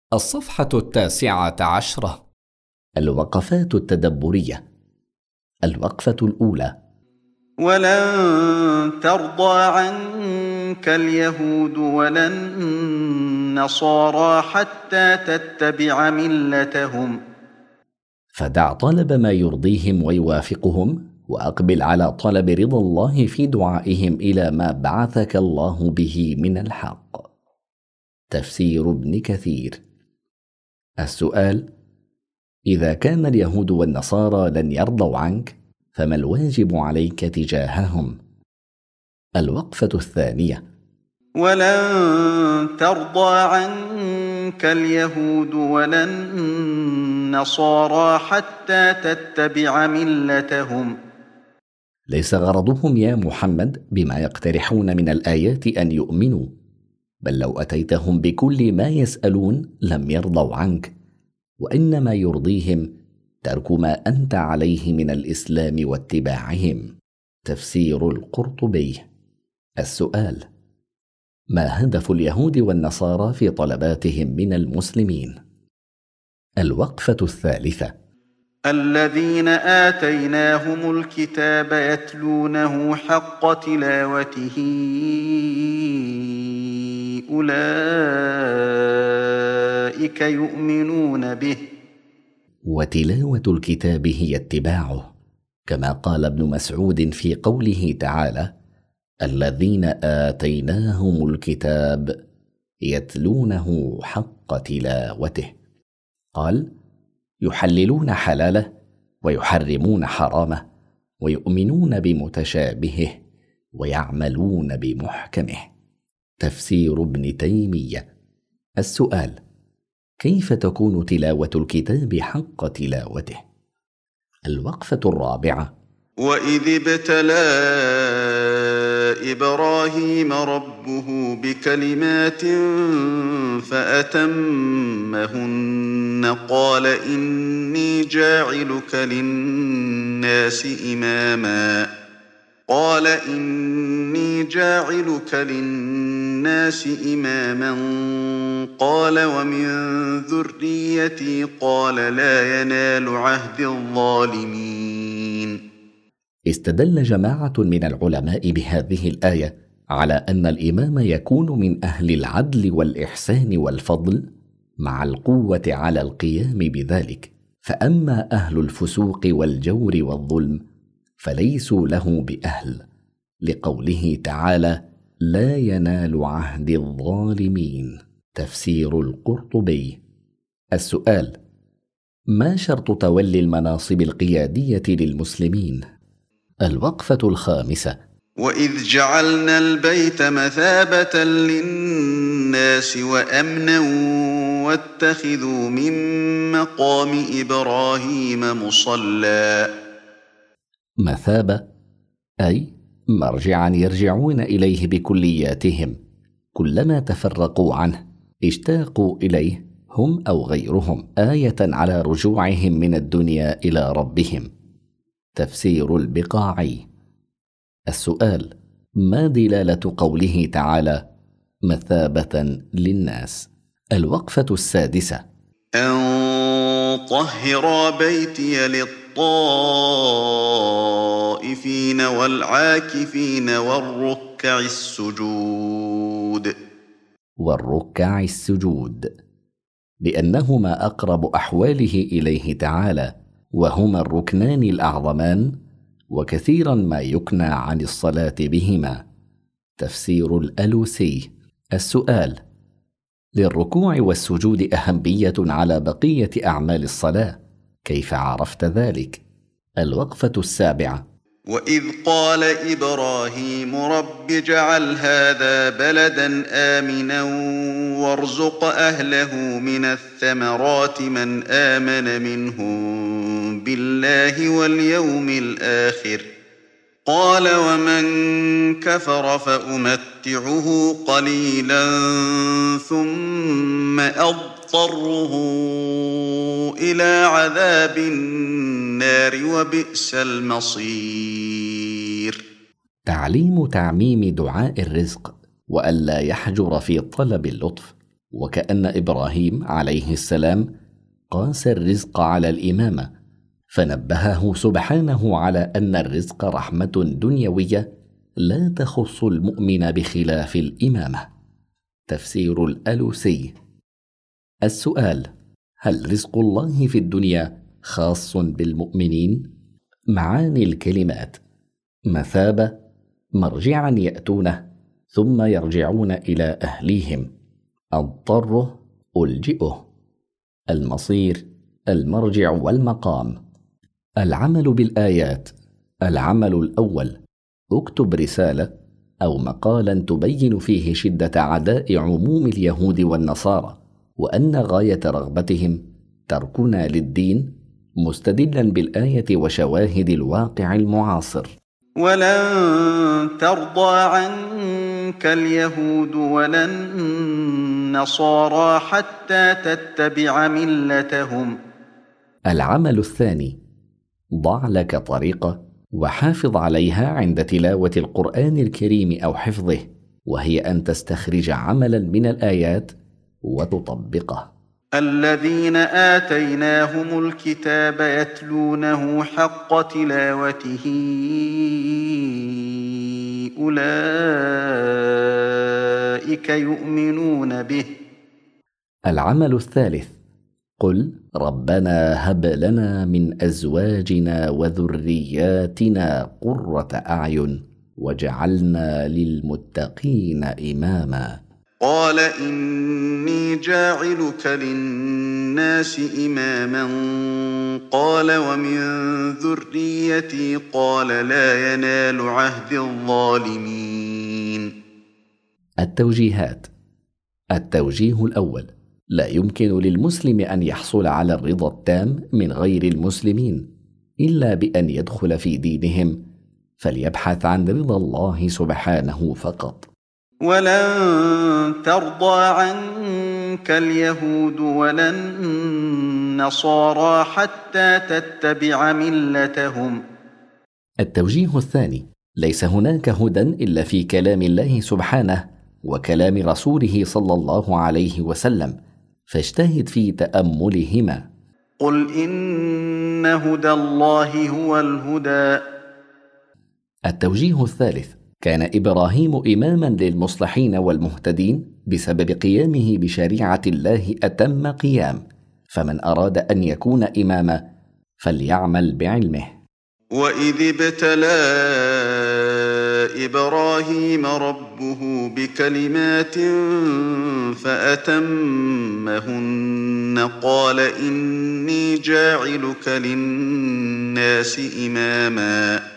الصفحة 19. الوقفات التدبرية. الوقفة الأولى: ولن ترضى عنك اليهود ولا النصارى حتى تتبع ملتهم. فدع طلب ما يرضيهم ويوافقهم، وأقبل على طلب رضا الله في دعائهم إلى ما بعثك الله به من الحق. تفسير ابن كثير. السؤال: إذا كان اليهود والنصارى لن يرضوا عنك، فما الواجب عليك تجاههم؟ الوقفة الثانية: ولن ترضى عنك اليهود ولا النصارى حتى تتبع ملتهم. ليس غرضهم يا محمد بما يقترحون من الآيات أن يؤمنوا، بل لو أتيتهم بكل ما يسألون لم يرضوا عنك، وإنما يرضيهم ترك ما أنت عليه من الإسلام واتباعهم. تفسير القرطبي. السؤال: ما هدف اليهود والنصارى في طلباتهم من المسلمين؟ الوقفة الثالثة: الذين آتيناهم الكتاب يتلونه حق تلاوته أولئك يؤمنون به. وتلاوة الكتاب هي اتباعه، كما قال ابن مسعود في قوله تعالى: الذين آتيناهم الكتاب يتلونه حق تلاوته. قال: يحللون حلاله ويحرمون حرامه ويؤمنون بمتشابهه ويعملون بمحكمه. تفسير ابن تيمية. السؤال: كيف تكون تلاوة الكتاب حق تلاوته؟ الوقفة الرابعة: وإذ ابتلى إبراهيم ربه بكلمات فأتمهن قال إني جاعلك للناس إماما قال ومن ذريتي قال لا ينال عهد الظالمين. استدل جماعة من العلماء بهذه الآية على أن الإمام يكون من أهل العدل والإحسان والفضل مع القوة على القيام بذلك، فأما أهل الفسوق والجور والظلم فليسوا له بأهل، لقوله تعالى: لا ينال عهد الظالمين. تفسير القرطبي. السؤال: ما شرط تولي المناصب القيادية للمسلمين؟ الوقفة الخامسة: وإذ جعلنا البيت مثابة للناس وأمنا واتخذوا من مقام إبراهيم مصلى. مثابة أي مرجعا يرجعون إليه بكلياتهم، كلما تفرقوا عنه اشتاقوا إليه هم أو غيرهم، آية على رجوعهم من الدنيا إلى ربهم. تفسير البقاعي. السؤال: ما دلالة قوله تعالى مثابة للناس؟ الوقفة السادسة: أن طهر بيتي للطائفين والعاكفين والركع السجود، لأنهما أقرب أحواله إليه تعالى، وهما الركنان الأعظمان، وكثيرا ما يكنى عن الصلاة بهما. تفسير الألوسي. السؤال: للركوع والسجود أهمية على بقية أعمال الصلاة، كيف عرفت ذلك؟ الوقفة السابعة: وإذ قال إبراهيم رب اجعل هذا بلدا آمنا وارزق أهله من الثمرات من آمن منهم بالله واليوم الآخر قال ومن كفر فأمتعه قليلا ثم أضطره إلى عذاب النار وبئس المصير. تعليم تعميم دعاء الرزق، وألا يحجر في طلب اللطف، وكأن إبراهيم عليه السلام قاس الرزق على الإمامة، فنبهه سبحانه على أن الرزق رحمة دنيوية لا تخص المؤمن بخلاف الإمامة. تفسير الألوسي. السؤال: هل رزق الله في الدنيا خاص بالمؤمنين؟ معاني الكلمات: مثابة، مرجعا يأتونه ثم يرجعون إلى أهليهم. أضطره، ألجئه. المصير، المرجع والمقام. العمل بالآيات: العمل الأول: اكتب رسالة أو مقالا تبين فيه شدة عداء عموم اليهود والنصارى، وأن غاية رغبتهم تركنا للدين، مستدلا بالآية وشواهد الواقع المعاصر. ولن ترضى عنك اليهود ولا النصارى حتى تتبع ملتهم. العمل الثاني: ضع لك طريقة وحافظ عليها عند تلاوة القرآن الكريم أو حفظه، وهي أن تستخرج عملا من الآيات وتطبقه. الذين آتيناهم الكتاب يتلونه حق تلاوته أولئك يؤمنون به. العمل الثالث: قل ربنا هب لنا من أزواجنا وذرياتنا قرة أعين واجعلنا للمتقين إماما. قال إني جاعلك للناس إماما، قال ومن ذريتي، قال لا ينال عهد الظالمين. التوجيهات. التوجيه الأول: لا يمكن للمسلم أن يحصل على الرضا التام من غير المسلمين إلا بأن يدخل في دينهم، فليبحث عن رضا الله سبحانه فقط. ولن ترضى عنك اليهود ولا النصارى حتى تتبع ملتهم. التوجيه الثاني: ليس هناك هدى إلا في كلام الله سبحانه وكلام رسوله صلى الله عليه وسلم، فاجتهد في تأملهما. قل إن هدى الله هو الهدى. التوجيه الثالث: كان إبراهيم إماما للمصلحين والمهتدين بسبب قيامه بشريعة الله أتم قيام، فمن أراد أن يكون إماما فليعمل بعلمه. وإذ ابتلى إبراهيم ربه بكلمات فأتمهن، قال إني جاعلك للناس إماما.